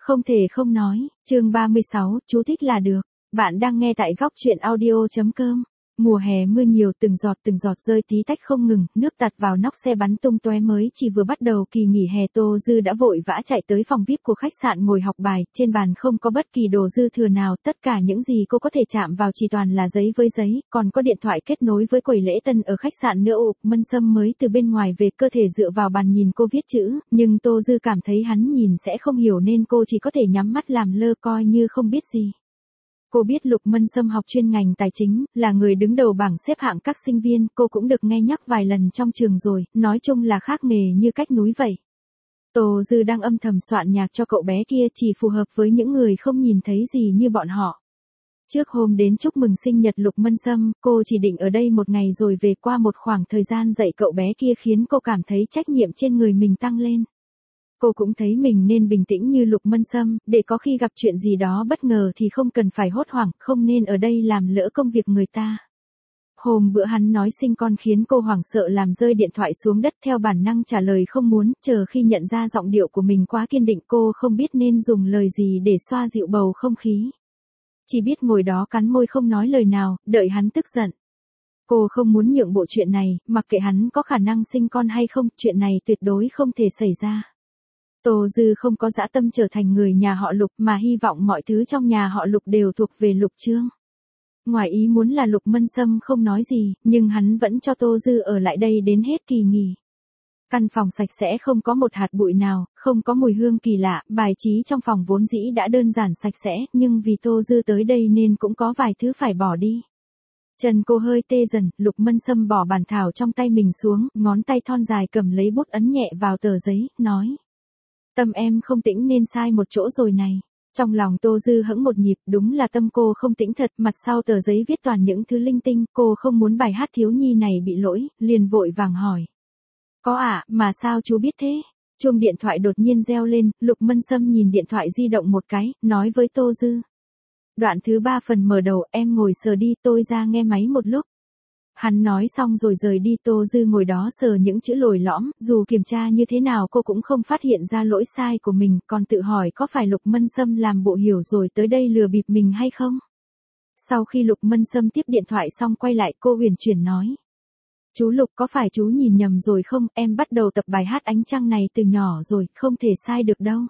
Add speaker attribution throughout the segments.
Speaker 1: Không thể không nói, chương 36, chú thích là được. Bạn đang nghe tại góc truyện audio.com. Mùa hè mưa nhiều, từng giọt rơi tí tách không ngừng, nước tạt vào nóc xe bắn tung tóe. Mới chỉ vừa bắt đầu kỳ nghỉ hè, Tô Dư đã vội vã chạy tới phòng VIP của khách sạn ngồi học bài. Trên bàn không có bất kỳ đồ dư thừa nào, tất cả những gì cô có thể chạm vào chỉ toàn là giấy với giấy, còn có điện thoại kết nối với quầy lễ tân ở khách sạn nữa. Mân Sâm mới từ bên ngoài về, cơ thể dựa vào bàn nhìn cô viết chữ, nhưng Tô Dư cảm thấy hắn nhìn sẽ không hiểu nên cô chỉ có thể nhắm mắt làm lơ coi như không biết gì. Cô biết Lục Mân Sâm học chuyên ngành tài chính, là người đứng đầu bảng xếp hạng các sinh viên, cô cũng được nghe nhắc vài lần trong trường rồi, nói chung là khác nghề như cách núi vậy. Tô Dư đang âm thầm soạn nhạc cho cậu bé kia, chỉ phù hợp với những người không nhìn thấy gì như bọn họ. Trước hôm đến chúc mừng sinh nhật Lục Mân Sâm, cô chỉ định ở đây một ngày rồi về. Qua một khoảng thời gian dạy cậu bé kia khiến cô cảm thấy trách nhiệm trên người mình tăng lên. Cô cũng thấy mình nên bình tĩnh như Lục Mân Sâm, để có khi gặp chuyện gì đó bất ngờ thì không cần phải hốt hoảng, không nên ở đây làm lỡ công việc người ta. Hôm bữa hắn nói sinh con khiến cô hoảng sợ làm rơi điện thoại xuống đất, theo bản năng trả lời không muốn. Chờ khi nhận ra giọng điệu của mình quá kiên định, cô không biết nên dùng lời gì để xoa dịu bầu không khí. Chỉ biết ngồi đó cắn môi không nói lời nào, đợi hắn tức giận. Cô không muốn nhượng bộ chuyện này, mặc kệ hắn có khả năng sinh con hay không, chuyện này tuyệt đối không thể xảy ra. Tô Dư không có dã tâm trở thành người nhà họ Lục, mà hy vọng mọi thứ trong nhà họ Lục đều thuộc về Lục Trương. Ngoài ý muốn là Lục Mân Sâm không nói gì, nhưng hắn vẫn cho Tô Dư ở lại đây đến hết kỳ nghỉ. Căn phòng sạch sẽ, không có một hạt bụi nào, không có mùi hương kỳ lạ, bài trí trong phòng vốn dĩ đã đơn giản sạch sẽ, nhưng vì Tô Dư tới đây nên cũng có vài thứ phải bỏ đi. Chân cô hơi tê dần, Lục Mân Sâm bỏ bản thảo trong tay mình xuống, ngón tay thon dài cầm lấy bút ấn nhẹ vào tờ giấy, nói. Tâm em không tĩnh nên sai một chỗ rồi này. Trong lòng Tô Dư hững một nhịp, đúng là tâm cô không tĩnh thật. Mặt sau tờ giấy viết toàn những thứ linh tinh, cô không muốn bài hát thiếu nhi này bị lỗi, liền vội vàng hỏi. Có ạ, mà sao chú biết thế? Chuông điện thoại đột nhiên reo lên, Lục Mân Sâm nhìn điện thoại di động một cái, nói với Tô Dư. Đoạn thứ 3 phần mở đầu, em ngồi sờ đi, tôi ra nghe máy một lúc. Hắn nói xong rồi rời đi. Tô Dư ngồi đó sờ những chữ lồi lõm, dù kiểm tra như thế nào cô cũng không phát hiện ra lỗi sai của mình, còn tự hỏi có phải Lục Mân Sâm làm bộ hiểu rồi tới đây lừa bịp mình hay không. Sau khi Lục Mân Sâm tiếp điện thoại xong quay lại, cô huyền chuyển nói. Chú Lục, có phải chú nhìn nhầm rồi không, em bắt đầu tập bài hát Ánh Trăng này từ nhỏ rồi, không thể sai được đâu.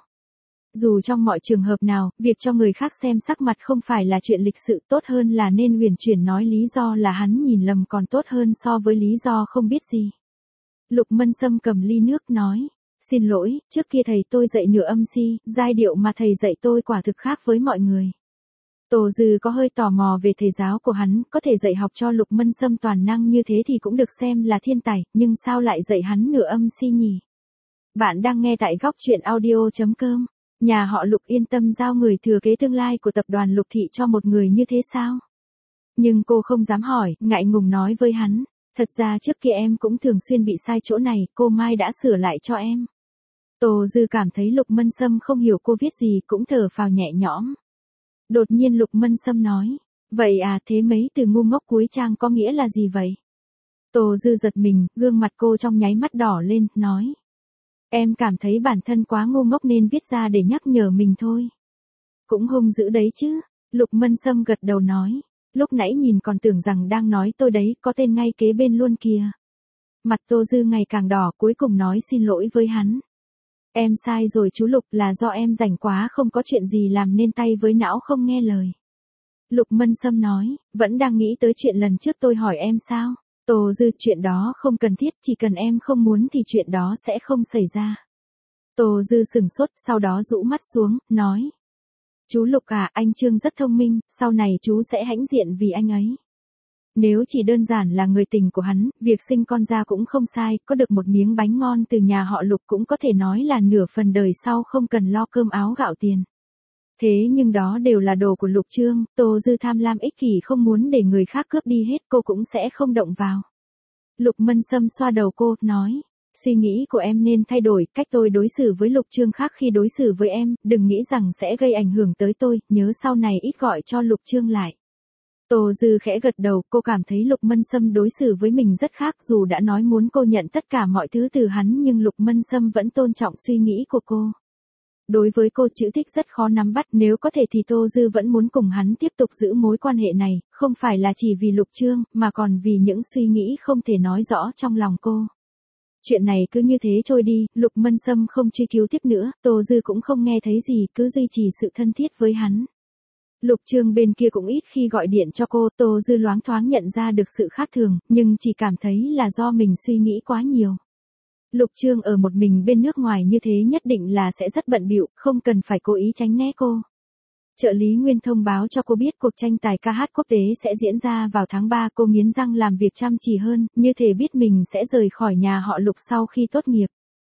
Speaker 1: Dù trong mọi trường hợp nào, việc cho người khác xem sắc mặt không phải là chuyện lịch sự, tốt hơn là nên huyền chuyển nói lý do là hắn nhìn lầm còn tốt hơn so với lý do không biết gì. Lục Mân Sâm cầm ly nước nói, xin lỗi, trước kia thầy tôi dạy nửa âm si, giai điệu mà thầy dạy tôi quả thực khác với mọi người. Tô Dư có hơi tò mò về thầy giáo của hắn, có thể dạy học cho Lục Mân Sâm toàn năng như thế thì cũng được xem là thiên tài, nhưng sao lại dạy hắn nửa âm si nhỉ? Bạn đang nghe tại góc truyện audio.com. Nhà họ Lục yên tâm giao người thừa kế tương lai của tập đoàn Lục Thị cho một người như thế sao? Nhưng cô không dám hỏi, ngại ngùng nói với hắn. Thật ra trước kia em cũng thường xuyên bị sai chỗ này, cô Mai đã sửa lại cho em. Tô Dư cảm thấy Lục Mân Sâm không hiểu cô viết gì, cũng thở phào nhẹ nhõm. Đột nhiên Lục Mân Sâm nói. Vậy à, thế mấy từ ngu ngốc cuối trang có nghĩa là gì vậy? Tô Dư giật mình, gương mặt cô trong nháy mắt đỏ lên, nói. Em cảm thấy bản thân quá ngu ngốc nên viết ra để nhắc nhở mình thôi. Cũng hung dữ đấy chứ. Lục Mân Sâm gật đầu nói. Lúc nãy nhìn còn tưởng rằng đang nói tôi đấy, có tên ngay kế bên luôn kìa. Mặt Tô Dư ngày càng đỏ, cuối cùng nói xin lỗi với hắn. Em sai rồi chú Lục, là do em rảnh quá không có chuyện gì làm nên tay với não không nghe lời. Lục Mân Sâm nói, vẫn đang nghĩ tới chuyện lần trước tôi hỏi em sao? Tô Dư, chuyện đó không cần thiết, chỉ cần em không muốn thì chuyện đó sẽ không xảy ra. Tô Dư sửng sốt, sau đó rũ mắt xuống, nói. Chú Lục à, anh Trương rất thông minh, sau này chú sẽ hãnh diện vì anh ấy. Nếu chỉ đơn giản là người tình của hắn, việc sinh con ra cũng không sai, có được một miếng bánh ngon từ nhà họ Lục cũng có thể nói là nửa phần đời sau không cần lo cơm áo gạo tiền. Thế nhưng đó đều là đồ của Lục Trương, Tô Dư tham lam ích kỷ không muốn để người khác cướp đi hết, cô cũng sẽ không động vào. Lục Mân Sâm xoa đầu cô, nói. Suy nghĩ của em nên thay đổi, cách tôi đối xử với Lục Trương khác khi đối xử với em, đừng nghĩ rằng sẽ gây ảnh hưởng tới tôi, nhớ sau này ít gọi cho Lục Trương lại. Tô Dư khẽ gật đầu, cô cảm thấy Lục Mân Sâm đối xử với mình rất khác, dù đã nói muốn cô nhận tất cả mọi thứ từ hắn nhưng Lục Mân Sâm vẫn tôn trọng suy nghĩ của cô. đối với cô chữ thích rất khó nắm bắt, nếu có thể thì Tô Dư vẫn muốn cùng hắn tiếp tục giữ mối quan hệ này, không phải là chỉ vì Lục Trương, mà còn vì những suy nghĩ không thể nói rõ trong lòng cô. Chuyện này cứ như thế trôi đi, Lục Mân Sâm không truy cứu tiếp nữa, Tô Dư cũng không nghe thấy gì, cứ duy trì sự thân thiết với hắn. Lục Trương bên kia cũng ít khi gọi điện cho cô, Tô Dư loáng thoáng nhận ra được sự khác thường, nhưng chỉ cảm thấy là do mình suy nghĩ quá nhiều. Lục Trương ở một mình bên nước ngoài như thế nhất định là sẽ rất bận bịu, không cần phải cố ý tránh né cô. Trợ lý Nguyên thông báo cho cô biết cuộc tranh tài ca hát quốc tế sẽ diễn ra vào tháng 3, cô nghiến răng làm việc chăm chỉ hơn, như thể biết mình sẽ rời khỏi nhà họ Lục sau khi tốt nghiệp.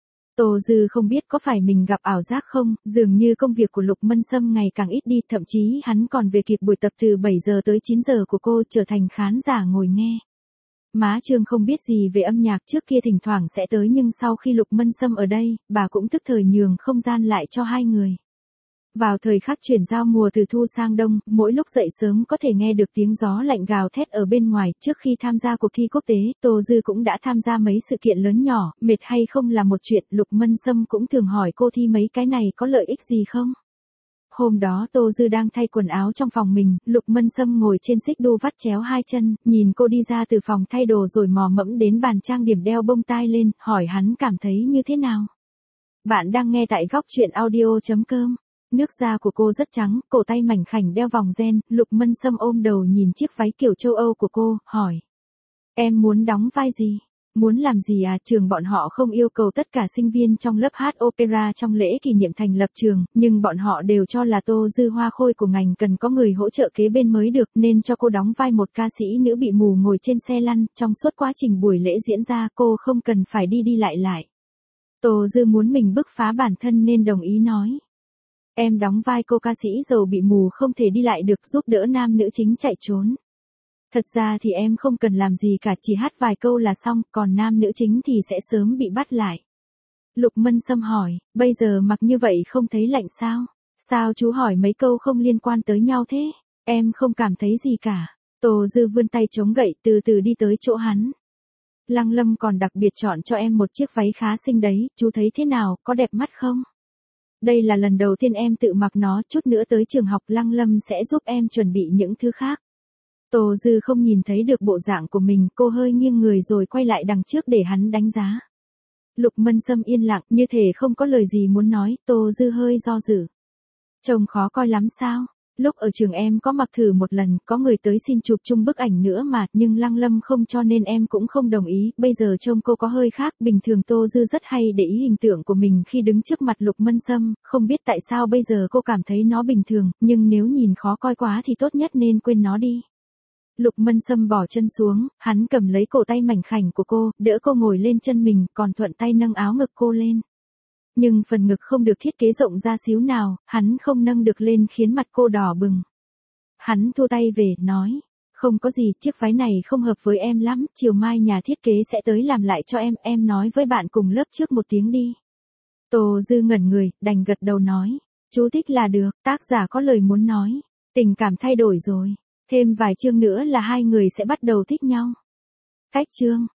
Speaker 1: Tô Dư không biết có phải mình gặp ảo giác không, dường như công việc của Lục Mân Sâm ngày càng ít đi, thậm chí hắn còn về kịp buổi tập từ 7 giờ tới 9 giờ của cô, trở thành khán giả ngồi nghe. Má Trương không biết gì về âm nhạc, trước kia thỉnh thoảng sẽ tới, nhưng sau khi Lục Mân Sâm ở đây, bà cũng tức thời nhường không gian lại cho hai người. Vào thời khắc chuyển giao mùa từ thu sang đông, mỗi lúc dậy sớm có thể nghe được tiếng gió lạnh gào thét ở bên ngoài. Trước khi tham gia cuộc thi quốc tế, Tô Dư cũng đã tham gia mấy sự kiện lớn nhỏ, mệt hay không là một chuyện, Lục Mân Sâm cũng thường hỏi cô thi mấy cái này có lợi ích gì không. Hôm đó Tô Dư đang thay quần áo trong phòng mình, Lục Mân Sâm ngồi trên xích đu vắt chéo hai chân, nhìn cô đi ra từ phòng thay đồ rồi mò mẫm đến bàn trang điểm đeo bông tai lên, hỏi hắn cảm thấy như thế nào. Bạn đang nghe tại góc truyện audio.com. Nước da của cô rất trắng, cổ tay mảnh khảnh đeo vòng ren, Lục Mân Sâm ôm đầu nhìn chiếc váy kiểu châu Âu của cô, hỏi. Em muốn đóng vai gì? Muốn làm gì à? Trường bọn họ không yêu cầu tất cả sinh viên trong lớp hát opera trong lễ kỷ niệm thành lập trường, nhưng bọn họ đều cho là Tô Dư hoa khôi của ngành cần có người hỗ trợ kế bên mới được, nên cho cô đóng vai một ca sĩ nữ bị mù ngồi trên xe lăn, trong suốt quá trình buổi lễ diễn ra cô không cần phải đi đi lại lại. Tô Dư muốn mình bứt phá bản thân nên đồng ý nói. Em đóng vai cô ca sĩ giàu bị mù không thể đi lại được, giúp đỡ nam nữ chính chạy trốn. Thật ra thì em không cần làm gì cả, chỉ hát vài câu là xong, còn nam nữ chính thì sẽ sớm bị bắt lại. Lục Mân Sâm hỏi, bây giờ mặc như vậy không thấy lạnh sao? Sao chú hỏi mấy câu không liên quan tới nhau thế? Em không cảm thấy gì cả. Tô Dư vươn tay chống gậy từ từ đi tới chỗ hắn. Lăng Lâm còn đặc biệt chọn cho em một chiếc váy khá xinh đấy, chú thấy thế nào, có đẹp mắt không? Đây là lần đầu tiên em tự mặc nó, chút nữa tới trường học Lăng Lâm sẽ giúp em chuẩn bị những thứ khác. Tô Dư không nhìn thấy được bộ dạng của mình, cô hơi nghiêng người rồi quay lại đằng trước để hắn đánh giá. Lục Mân Sâm yên lặng, như thể không có lời gì muốn nói, Tô Dư hơi do dự. Trông khó coi lắm sao? Lúc ở trường em có mặc thử một lần, có người tới xin chụp chung bức ảnh nữa mà, nhưng Lăng Lâm không cho nên em cũng không đồng ý, bây giờ trông cô có hơi khác, bình thường Tô Dư rất hay để ý hình tượng của mình khi đứng trước mặt Lục Mân Sâm, không biết tại sao bây giờ cô cảm thấy nó bình thường, nhưng nếu nhìn khó coi quá thì tốt nhất nên quên nó đi. Lục Mân Sâm bỏ chân xuống, hắn cầm lấy cổ tay mảnh khảnh của cô, đỡ cô ngồi lên chân mình, còn thuận tay nâng áo ngực cô lên. Nhưng phần ngực không được thiết kế rộng ra xíu nào, hắn không nâng được lên khiến mặt cô đỏ bừng. Hắn thua tay về, nói, không có gì, chiếc váy này không hợp với em lắm, chiều mai nhà thiết kế sẽ tới làm lại cho em nói với bạn cùng lớp trước một tiếng đi. Tô Dư ngẩn người, đành gật đầu nói, chú thích là được, tác giả có lời muốn nói, tình cảm thay đổi rồi, thêm vài chương nữa là hai người sẽ bắt đầu thích nhau. Cách chương.